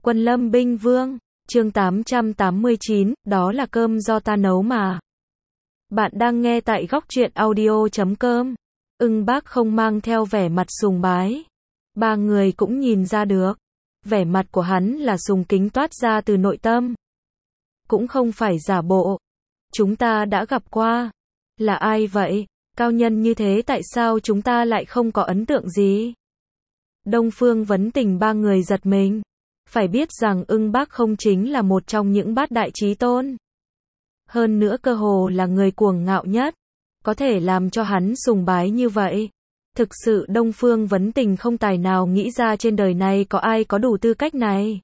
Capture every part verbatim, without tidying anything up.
Quân Lâm Binh Vương, chương tám trăm tám mươi chín, đó là cơm do ta nấu mà. Bạn đang nghe tại góc truyện audio chấm com. Ưng Bác không mang theo vẻ mặt sùng bái. Ba người cũng nhìn ra được. Vẻ mặt của hắn là sùng kính toát ra từ nội tâm. Cũng không phải giả bộ. Chúng ta đã gặp qua. Là ai vậy? Cao nhân như thế tại sao chúng ta lại không có ấn tượng gì? Đông Phương Vấn Tình ba người giật mình. Phải biết rằng Ưng Bác không chính là một trong những bát đại chí tôn. Hơn nữa cơ hồ là người cuồng ngạo nhất. Có thể làm cho hắn sùng bái như vậy. Thực sự Đông Phương Vấn Tình không tài nào nghĩ ra trên đời này có ai có đủ tư cách này.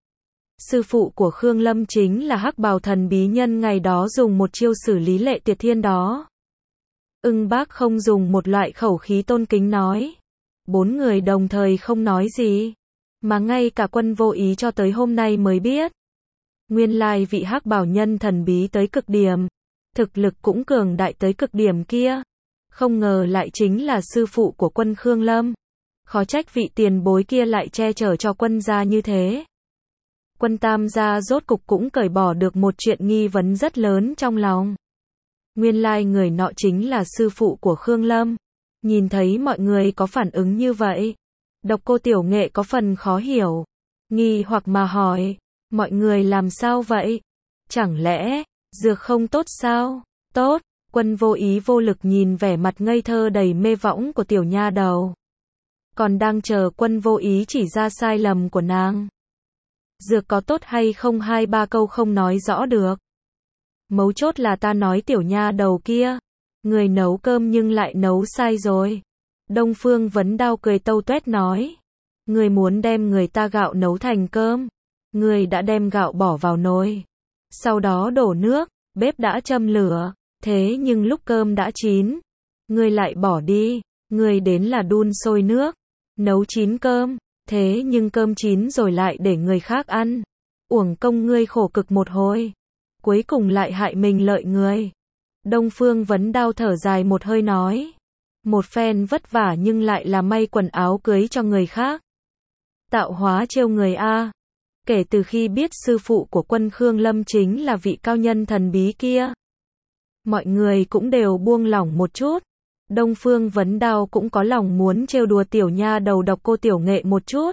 Sư phụ của Khương Lâm chính là Hắc Bào Thần bí nhân ngày đó dùng một chiêu xử lý Lệ Tuyệt Thiên đó. Ưng Bác không dùng một loại khẩu khí tôn kính nói. Bốn người đồng thời không nói gì. Mà ngay cả Quân Vô Ý cho tới hôm nay mới biết. Nguyên lai vị Hắc Bào nhân thần bí tới cực điểm. Thực lực cũng cường đại tới cực điểm kia. Không ngờ lại chính là sư phụ của Quân Khương Lâm. Khó trách vị tiền bối kia lại che chở cho Quân gia như thế. Quân Tam gia rốt cục cũng cởi bỏ được một chuyện nghi vấn rất lớn trong lòng. Nguyên lai người nọ chính là sư phụ của Khương Lâm. Nhìn thấy mọi người có phản ứng như vậy. Độc Cô Tiểu Nghệ có phần khó hiểu. Nghi hoặc mà hỏi. Mọi người làm sao vậy? Chẳng lẽ, dược không tốt sao? Tốt. Quân Vô Ý vô lực nhìn vẻ mặt ngây thơ đầy mê võng của tiểu nha đầu. Còn đang chờ Quân Vô Ý chỉ ra sai lầm của nàng. Dược có tốt hay không hai ba câu không nói rõ được. Mấu chốt là ta nói tiểu nha đầu kia. Người nấu cơm nhưng lại nấu sai rồi. Đông Phương Vấn Đao cười tâu tuét nói. Người muốn đem người ta gạo nấu thành cơm. Người đã đem gạo bỏ vào nồi. Sau đó đổ nước, bếp đã châm lửa. Thế nhưng lúc cơm đã chín. Người lại bỏ đi. Người đến là đun sôi nước. Nấu chín cơm. Thế nhưng cơm chín rồi lại để người khác ăn. Uổng công ngươi khổ cực một hồi. Cuối cùng lại hại mình lợi người. Đông Phương Vấn Đao thở dài một hơi nói. Một phen vất vả nhưng lại là may quần áo cưới cho người khác. Tạo hóa trêu người a. Kể từ khi biết sư phụ của Quân Khương Lâm chính là vị cao nhân thần bí kia. Mọi người cũng đều buông lỏng một chút. Đông Phương Vấn Đao cũng có lòng muốn trêu đùa tiểu nha đầu Độc Cô Tiểu Nghệ một chút.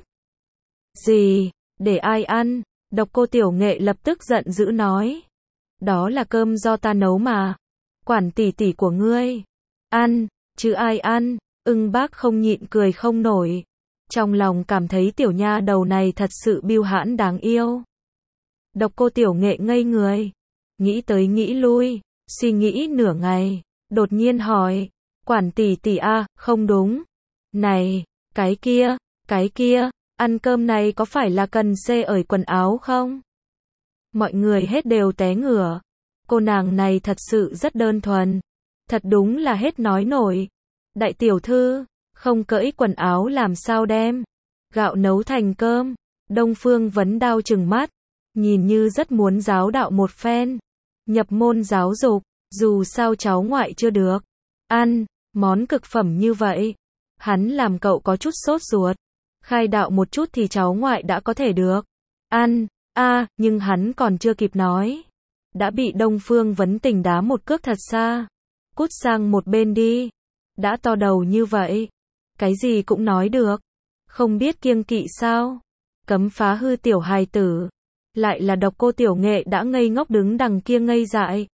Gì? Để ai ăn? Độc Cô Tiểu Nghệ lập tức giận dữ nói. Đó là cơm do ta nấu mà. Quản tỷ tỷ của ngươi. Ăn, chứ ai ăn? Ưng Bác không nhịn cười không nổi. Trong lòng cảm thấy tiểu nha đầu này thật sự bưu hãn đáng yêu. Độc Cô Tiểu Nghệ ngây người. Nghĩ tới nghĩ lui. Suy nghĩ nửa ngày. Đột nhiên hỏi. Quản tỷ tỷ a, không đúng. Này, cái kia, cái kia, ăn cơm này có phải là cần xê ởi quần áo không? Mọi người hết đều té ngửa. Cô nàng này thật sự rất đơn thuần. Thật đúng là hết nói nổi. Đại tiểu thư, không cởi quần áo làm sao đem gạo nấu thành cơm. Đông Phương Vấn Đao trừng mắt. Nhìn như rất muốn giáo đạo một phen. Nhập môn giáo dục, dù sao cháu ngoại chưa được. Ăn, món cực phẩm như vậy. Hắn làm cậu có chút sốt ruột. Khai đạo một chút thì cháu ngoại đã có thể được. Ăn, a à, nhưng hắn còn chưa kịp nói. Đã bị Đông Phương Vấn Tình đá một cước thật xa. Cút sang một bên đi. Đã to đầu như vậy. Cái gì cũng nói được. Không biết kiêng kỵ sao. Cấm phá hư tiểu hài tử. Lại là Độc Cô Tiểu Nghệ đã ngây ngốc đứng đằng kia ngây dại.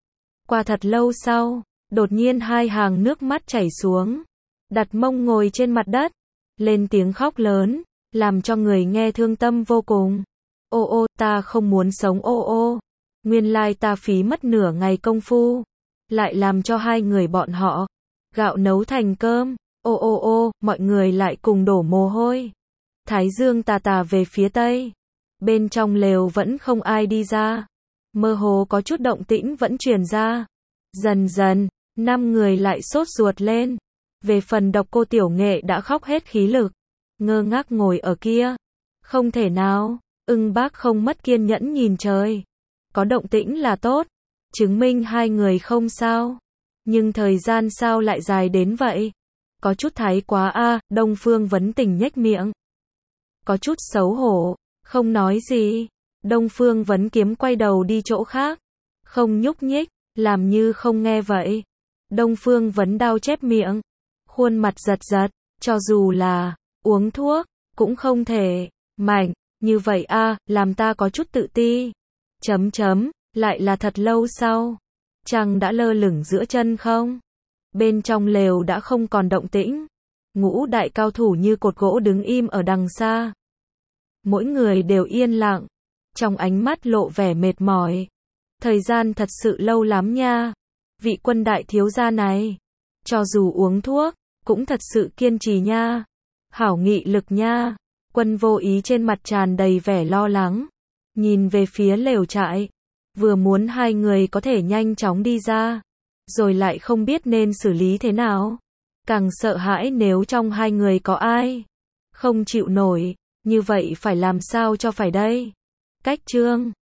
Qua thật lâu sau. Đột nhiên hai hàng nước mắt chảy xuống. Đặt mông ngồi trên mặt đất. Lên tiếng khóc lớn. Làm cho người nghe thương tâm vô cùng. Ô ô, ta không muốn sống ô ô. Nguyên lai ta phí mất nửa ngày công phu. Lại làm cho hai người bọn họ. Gạo nấu thành cơm. Ô ô ô, mọi người lại cùng đổ mồ hôi. Thái dương tà tà về phía tây. Bên trong lều vẫn không ai đi ra. Mơ hồ có chút động tĩnh vẫn truyền ra. Dần dần. Năm người lại sốt ruột lên. Về phần Độc Cô Tiểu Nghệ đã khóc hết khí lực. Ngơ ngác ngồi ở kia. Không thể nào. Ưng Bác không mất kiên nhẫn nhìn trời. Có động tĩnh là tốt. Chứng minh hai người không sao. Nhưng thời gian sao lại dài đến vậy? Có chút thái quá a. Đông Phương Vấn Tình nhếch miệng. Có chút xấu hổ. Không nói gì. Đông Phương Vấn Kiếm quay đầu đi chỗ khác. Không nhúc nhích, làm như không nghe vậy. Đông Phương Vấn Đao chép miệng. Khuôn mặt giật giật, cho dù là uống thuốc, cũng không thể mạnh như vậy a, làm ta có chút tự ti. Chấm chấm, lại là thật lâu sau. Trăng đã lơ lửng giữa chân không. Bên trong lều đã không còn động tĩnh. Ngũ đại cao thủ như cột gỗ đứng im ở đằng xa. Mỗi người đều yên lặng. Trong ánh mắt lộ vẻ mệt mỏi. Thời gian thật sự lâu lắm nha. Vị Quân đại thiếu gia này. Cho dù uống thuốc, cũng thật sự kiên trì nha. Hảo nghị lực nha. Quân Vô Ý trên mặt tràn đầy vẻ lo lắng. Nhìn về phía lều trại. Vừa muốn hai người có thể nhanh chóng đi ra. Rồi lại không biết nên xử lý thế nào. Càng sợ hãi nếu trong hai người có ai không chịu nổi. Như vậy phải làm sao cho phải đây? Cách chương